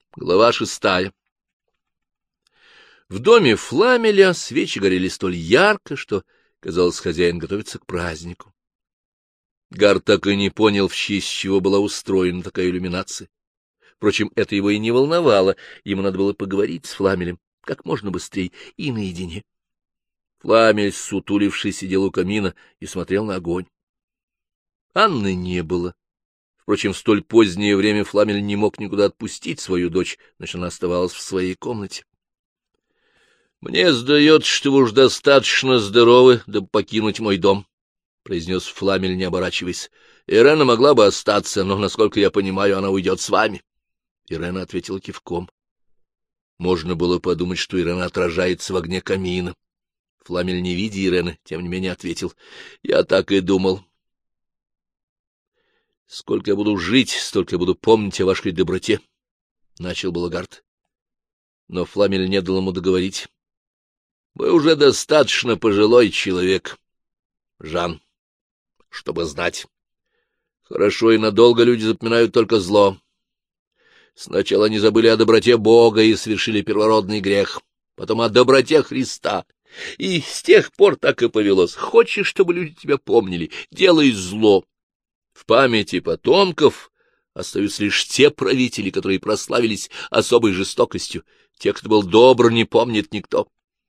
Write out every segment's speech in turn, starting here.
Глава 6. В доме Фламеля свечи горели столь ярко, что, казалось, хозяин готовится к празднику. Гард так и не понял, в честь чего была устроена такая иллюминация. Впрочем, это его и не волновало, ему надо было поговорить с Фламелем как можно быстрее и наедине. Фламель, сутуливший, сидел у камина и смотрел на огонь. Анны не было. Впрочем, в столь позднее время Фламель не мог никуда отпустить свою дочь, значит, она оставалась в своей комнате. — Мне сдается, что вы уж достаточно здоровы, дабы покинуть мой дом, — произнес Фламель, не оборачиваясь. — Ирена могла бы остаться, но, насколько я понимаю, она уйдет с вами. Ирена ответила кивком. Можно было подумать, что Ирена отражается в огне камина. Фламель, не видя Ирены, тем не менее ответил. — Я так и думал. — Сколько я буду жить, столько я буду помнить о вашей доброте, — начал был Гард. Но Фламель не дал ему договорить. — Вы уже достаточно пожилой человек, Жан, чтобы знать. Хорошо и надолго люди запоминают только зло. Сначала они забыли о доброте Бога и совершили первородный грех, потом о доброте Христа. И с тех пор так и повелось. Хочешь, чтобы люди тебя помнили, делай зло. В памяти потомков остаются лишь те правители, которые прославились особой жестокостью. Те, кто был добр, не помнит никто.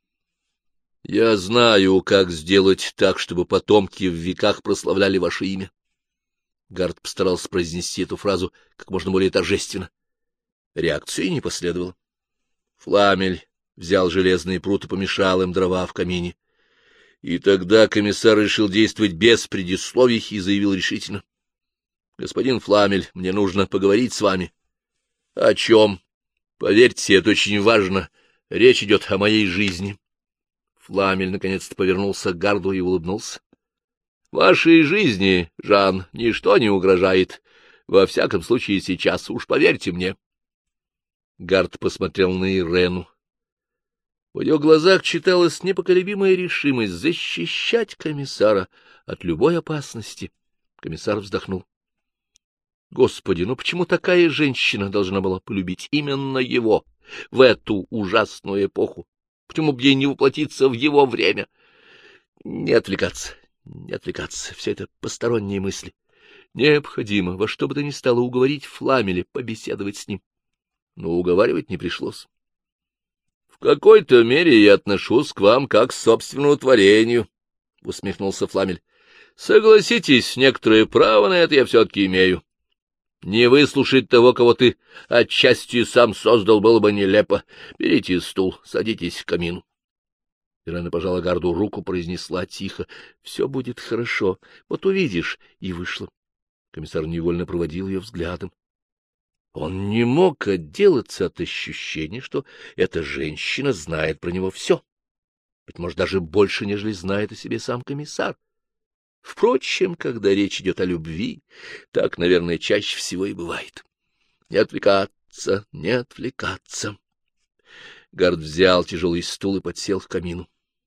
Я знаю, как сделать так, чтобы потомки в веках прославляли ваше имя. Гард постарался произнести эту фразу как можно более торжественно. Реакции не последовало. Фламель взял железные прут и помешал им дрова в камине. И тогда комиссар решил действовать без предисловий и заявил решительно. — Господин Фламель, мне нужно поговорить с вами. — О чем? Поверьте, это очень важно. Речь идет о моей жизни. Фламель наконец-то повернулся к Гарду и улыбнулся. — Вашей жизни, Жан, ничто не угрожает. Во всяком случае, сейчас, уж поверьте мне. Гард посмотрел на Ирену. В ее глазах читалась непоколебимая решимость защищать комиссара от любой опасности. Комиссар вздохнул. Господи, ну почему такая женщина должна была полюбить именно его в эту ужасную эпоху? Почему бы ей не воплотиться в его время? Не отвлекаться, все это посторонние мысли. Необходимо во что бы то ни стало уговорить Фламеля побеседовать с ним. Но уговаривать не пришлось. — В какой-то мере я отношусь к вам как к собственному творению, — усмехнулся Фламель. — Согласитесь, некоторое право на это я все-таки имею. Не выслушать того, кого ты отчасти сам создал, было бы нелепо. Берите стул, садитесь к камину. Ирена пожала Гарду руку, произнесла тихо. — Все будет хорошо, вот увидишь. И вышла. Комиссар невольно проводил ее взглядом. Он не мог отделаться от ощущения, что эта женщина знает про него все. Быть может, даже больше, нежели знает о себе сам комиссар. Впрочем, когда речь идет о любви, так, наверное, чаще всего и бывает. Не отвлекаться, не отвлекаться. Гард взял тяжелый стул и подсел к камину.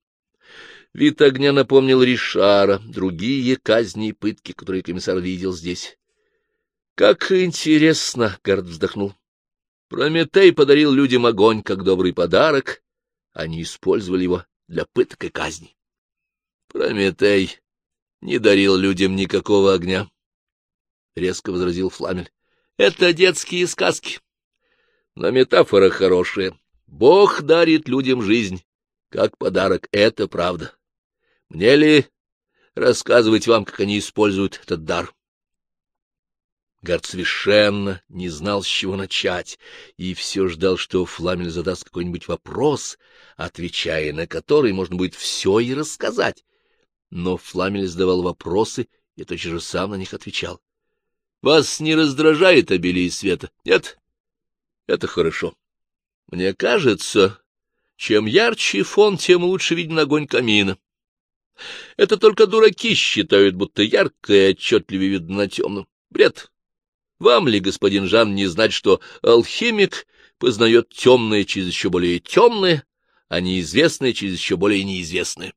Вид огня напомнил Ришара, другие казни и пытки, которые комиссар видел здесь. — Как интересно! — Гард вздохнул. Прометей подарил людям огонь как добрый подарок, они использовали его для пыток и казней. Прометей не дарил людям никакого огня, — резко возразил Фламель. — Это детские сказки. Но метафора хорошая. Бог дарит людям жизнь, как подарок, это правда. Мне ли рассказывать вам, как они используют этот дар? Гард совершенно не знал, с чего начать, и все ждал, что Фламель задаст какой-нибудь вопрос, отвечая на который можно будет все и рассказать. Но Фламель задавал вопросы и тотчас же сам на них отвечал. — Вас не раздражает обилие света? Нет? Это хорошо. Мне кажется, чем ярче фон, тем лучше виден огонь камина. Это только дураки считают, будто яркое отчетливее видно на темном. Бред. Вам ли, господин Жан, не знать, что алхимик познает темное через еще более темное, а неизвестное через еще более неизвестное?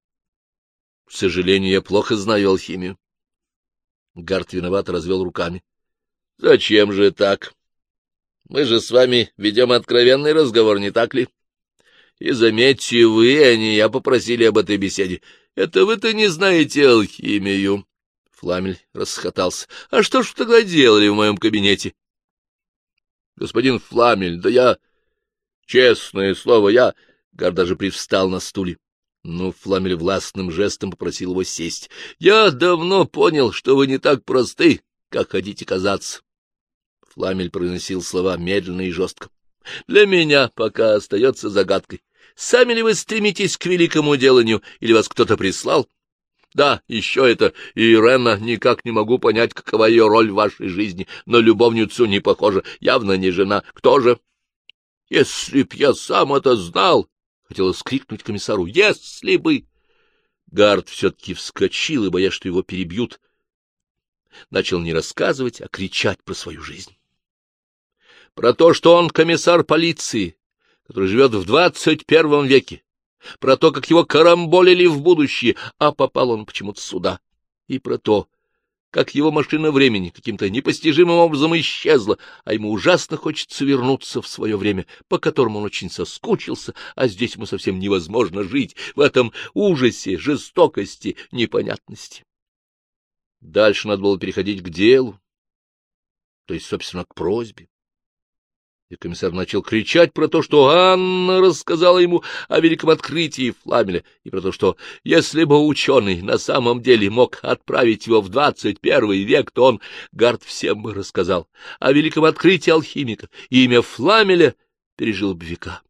К сожалению, я плохо знаю алхимию. Гард виновато развел руками. — Зачем же так? Мы же с вами ведем откровенный разговор, не так ли? И заметьте, вы, а не я, попросили об этой беседе. Это вы-то не знаете алхимию. Фламель расхохотался. — А что ж вы тогда делали в моем кабинете? — Господин Фламель, да я... Честное слово, я... Гард даже привстал на стуле. Но Фламель властным жестом попросил его сесть. — Я давно понял, что вы не так просты, как хотите казаться. Фламель произносил слова медленно и жестко. — Для меня пока остается загадкой. Сами ли вы стремитесь к великому деланию, или вас кто-то прислал? Да, еще это Ирена, никак не могу понять, какова ее роль в вашей жизни, но любовницу не похожа, явно не жена. Кто же? Если б я сам это знал! Хотела скрикнуть комиссару. Если бы! Гард все-таки вскочил и, боясь, что его перебьют, начал не рассказывать, а кричать про свою жизнь. Про то, что он комиссар полиции, который живет в 21 веке, про то, как его карамболили в будущее, а попал он почему-то сюда, и про то, как его машина времени каким-то непостижимым образом исчезла, а ему ужасно хочется вернуться в свое время, по которому он очень соскучился, а здесь ему совсем невозможно жить, в этом ужасе, жестокости, непонятности. Дальше надо было переходить к делу, то есть, собственно, к просьбе. И комиссар начал кричать про то, что Анна рассказала ему о великом открытии Фламеля, и про то, что если бы ученый на самом деле мог отправить его в 21 век, то он, Гард, всем бы рассказал о великом открытии алхимика, и имя Фламеля пережил бы века.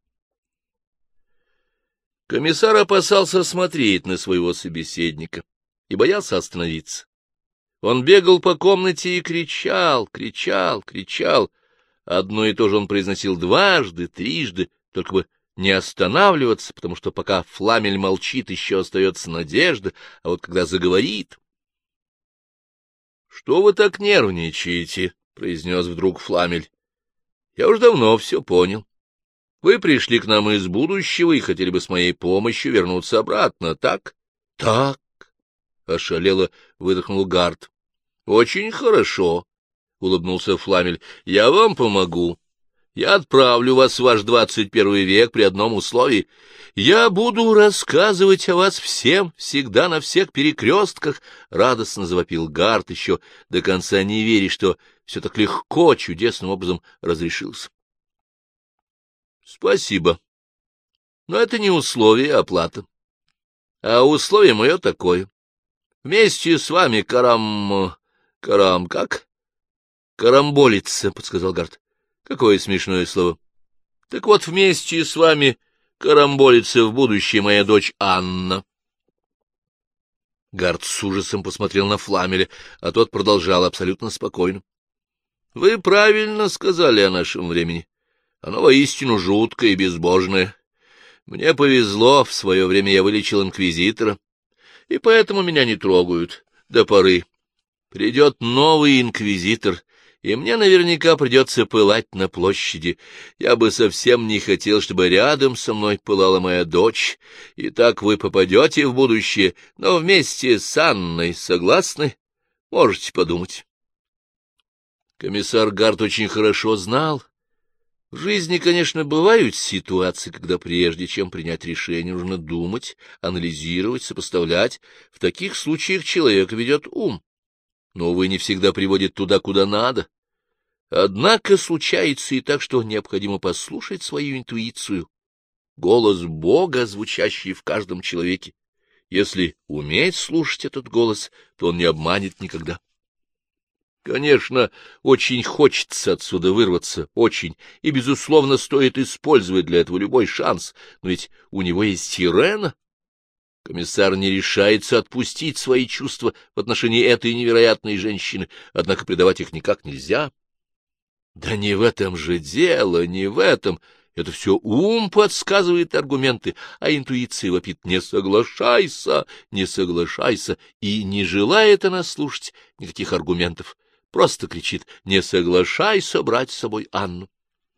Комиссар опасался смотреть на своего собеседника и боялся остановиться. Он бегал по комнате и кричал, кричал, кричал. Одно и то же он произносил дважды, трижды, только бы не останавливаться, потому что пока Фламель молчит, еще остается надежда, а вот когда заговорит... — Что вы так нервничаете? — произнес вдруг Фламель. — Я уж давно все понял. Вы пришли к нам из будущего и хотели бы с моей помощью вернуться обратно, так? — Так, — ошалело выдохнул Гард. — Очень хорошо. — улыбнулся Фламель, — я вам помогу. Я отправлю вас в ваш 21 век при одном условии. Я буду рассказывать о вас всем, всегда, на всех перекрестках, — радостно завопил Гард, еще до конца не веря, что все так легко, чудесным образом разрешилось. — Спасибо. Но это не условие, а оплата. А условие мое такое. Вместе с вами как? Карамболиться, — подсказал Гард. Какое смешное слово. Так вот, вместе с вами карамболится в будущее моя дочь Анна. Гард с ужасом посмотрел на Фламеля, а тот продолжал абсолютно спокойно. — Вы правильно сказали о нашем времени. Оно воистину жуткое и безбожное. Мне повезло, в свое время я вылечил инквизитора, и поэтому меня не трогают до поры. Придет новый инквизитор, и мне наверняка придется пылать на площади. Я бы совсем не хотел, чтобы рядом со мной пылала моя дочь. И так вы попадете в будущее, но вместе с Анной, согласны? Можете подумать. Комиссар Гард очень хорошо знал. В жизни, конечно, бывают ситуации, когда прежде чем принять решение, нужно думать, анализировать, сопоставлять. В таких случаях человек ведет ум. Но, увы, не всегда приводит туда, куда надо. Однако случается и так, что необходимо послушать свою интуицию, голос Бога, звучащий в каждом человеке. Если уметь слушать этот голос, то он не обманет никогда. Конечно, очень хочется отсюда вырваться, очень, и, безусловно, стоит использовать для этого любой шанс, но ведь у него есть Ирена. Комиссар не решается отпустить свои чувства в отношении этой невероятной женщины, однако предавать их никак нельзя. Да не в этом же дело, не в этом. Это все ум подсказывает аргументы, а интуиция вопит: не соглашайся, не соглашайся, и не желает она слушать никаких аргументов. Просто кричит: не соглашайся брать с собой Анну.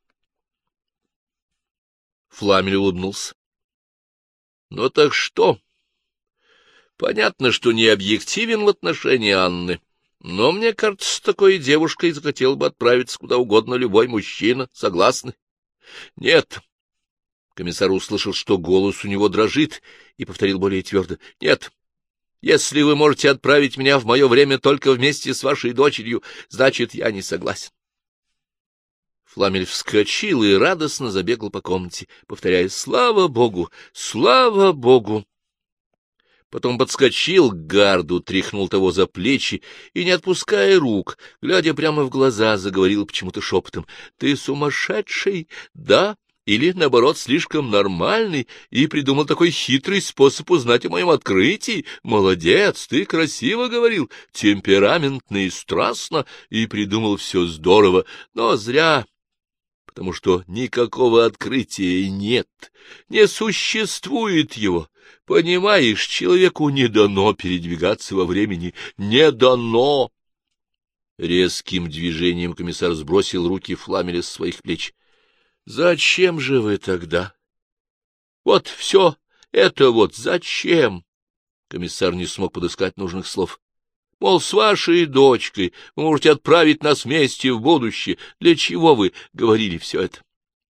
Фламель улыбнулся. Ну так что? Понятно, что не объективен в отношении Анны, Но мне кажется, с такой девушкой захотел бы отправиться куда угодно любой мужчина. Согласны? Нет. Комиссар услышал, что голос у него дрожит, и повторил более твердо. Нет. Если вы можете отправить меня в мое время только вместе с вашей дочерью, значит, я не согласен. Фламель вскочил и радостно забегал по комнате, повторяя «Слава Богу! Слава Богу!». Потом подскочил к Гарду, тряхнул того за плечи и, не отпуская рук, глядя прямо в глаза, заговорил почему-то шепотом. — Ты сумасшедший, да? Или, наоборот, слишком нормальный и придумал такой хитрый способ узнать о моем открытии? Молодец, ты красиво говорил, темпераментно и страстно, и придумал все здорово, но зря. Потому что никакого открытия нет, не существует его. Понимаешь, человеку не дано передвигаться во времени, не дано. Резким движением комиссар сбросил руки Фламеля с своих плеч. — Зачем же вы тогда? — Вот все это вот зачем? Комиссар не смог подыскать нужных слов. — Мол, с вашей дочкой вы можете отправить нас вместе в будущее. Для чего вы говорили все это?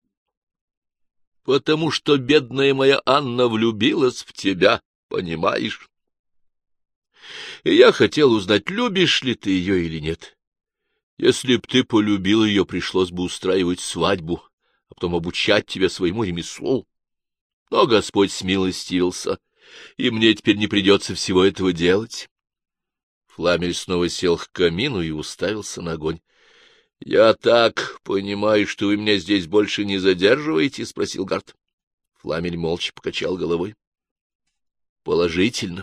— Потому что бедная моя Анна влюбилась в тебя, понимаешь? И я хотел узнать, любишь ли ты ее или нет. Если б ты полюбил ее, пришлось бы устраивать свадьбу, а потом обучать тебя своему ремеслу. Но Господь смилостивился, и мне теперь не придется всего этого делать. Фламель снова сел к камину и уставился на огонь. — Я так понимаю, что вы меня здесь больше не задерживаете? — спросил Гард. Фламель молча покачал головой. — Положительно.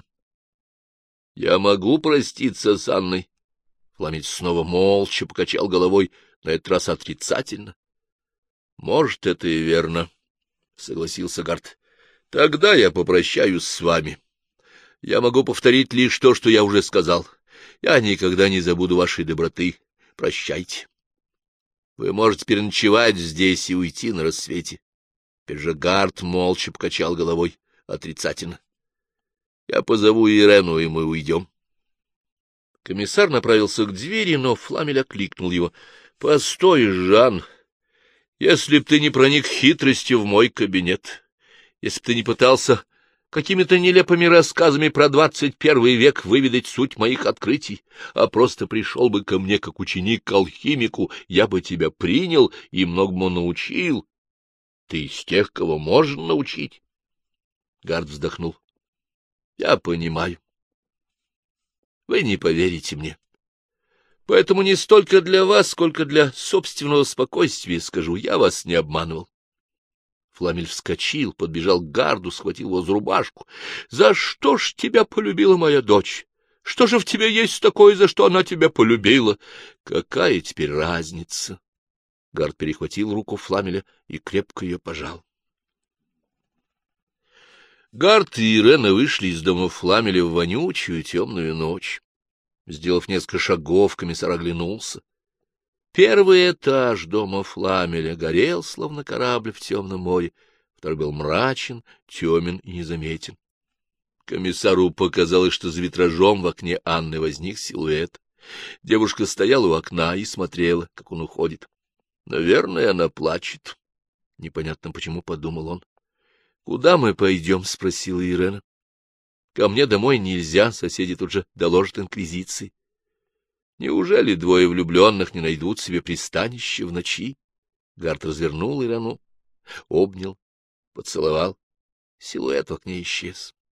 — Я могу проститься с Анной? Фламель снова молча покачал головой, на этот раз отрицательно. — Может, это и верно, — согласился Гард. — Тогда я попрощаюсь с вами. Я могу повторить лишь то, что я уже сказал. Я никогда не забуду вашей доброты. Прощайте. Вы можете переночевать здесь и уйти на рассвете. Теперь же Гард молча покачал головой отрицательно. Я позову Ирену, и мы уйдем. Комиссар направился к двери, но Фламель окликнул его. — Постой, Жан, если б ты не проник хитростью в мой кабинет, если б ты не пытался какими-то нелепыми рассказами про 21 век выведать суть моих открытий, а просто пришел бы ко мне как ученик к алхимику, я бы тебя принял и многому научил. Ты из тех, кого можно научить. Гард вздохнул. — Я понимаю. Вы не поверите мне. Поэтому не столько для вас, сколько для собственного спокойствия скажу, я вас не обманывал. Фламель вскочил, подбежал к Гарду, схватил его за рубашку. — За что ж тебя полюбила моя дочь? Что же в тебе есть такое, за что она тебя полюбила? Какая теперь разница? Гард перехватил руку Фламеля и крепко ее пожал. Гард и Ирена вышли из дома Фламеля в вонючую темную ночь. Сделав несколько шагов, комиссар оглянулся. Первый этаж дома Фламеля горел, словно корабль в темном море, второй был мрачен, темен и незаметен. Комиссару показалось, что за витражом в окне Анны возник силуэт. Девушка стояла у окна и смотрела, как он уходит. Наверное, она плачет. Непонятно почему, подумал он. — Куда мы пойдем? — спросила Ирена. — Ко мне домой нельзя, соседи тут же доложат инквизиции. Неужели двое влюбленных не найдут себе пристанище в ночи? Гард развернул Ирану, обнял, поцеловал. Силуэт в окне исчез.